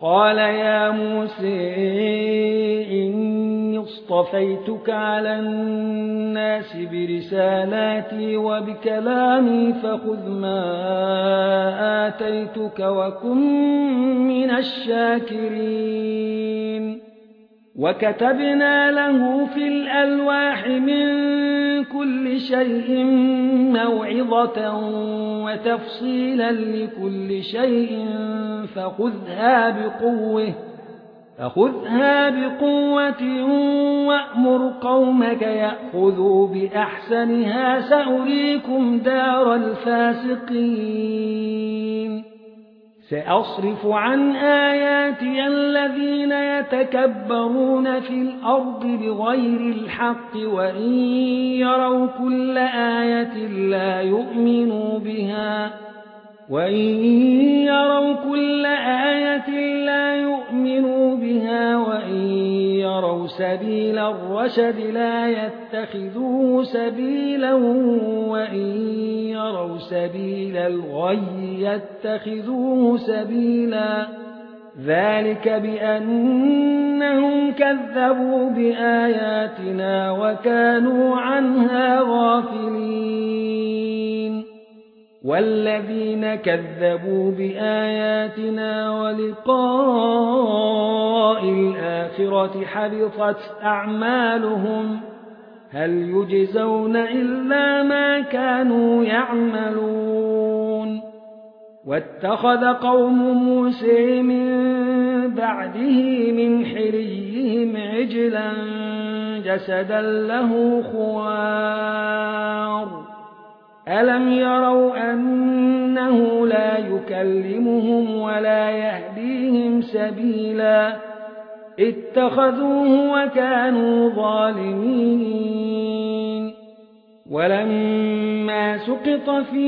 قال يا موسى إني اصطفيتك على الناس برسالاتي وبكلامي فخذ ما آتيتك وكن من الشاكرين وكتبنا له في الألواح من كل شيء موعظة وتفصيلا لكل شيء فخذها بقوة وأمر قومك يأخذوا بأحسنها سأريكم دار الفاسقين سأصرف عن آياتي الذين يتكبرون في الأرض بغير الحق وإن يروا كل آية لا يؤمنوا بها وإن يروا سبيل الرشد لا يتخذوه سبيلا وإن يروا سبيل الغي يتخذوه سبيلا ذلك بأنهم كذبوا بآياتنا وكانوا عنها غافلين والذين كذبوا بآياتنا ولقاء الآخرة حبطت أعمالهم هل يجزون إلا ما كانوا يعملون واتخذ قوم موسى من بعده من حليهم عجلا جسدا له خوار ألم يروا أنه لا يكلمهم ولا يهديهم سبيلا اتخذوه وكانوا ظالمين ولما سقط في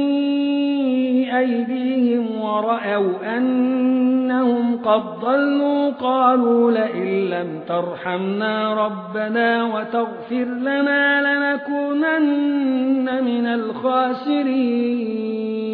أيديهم ورأوا أنهم قد ضلوا قالوا لئن لم ترحمنا ربنا وتغفر لنا لنكونن من الخاسرين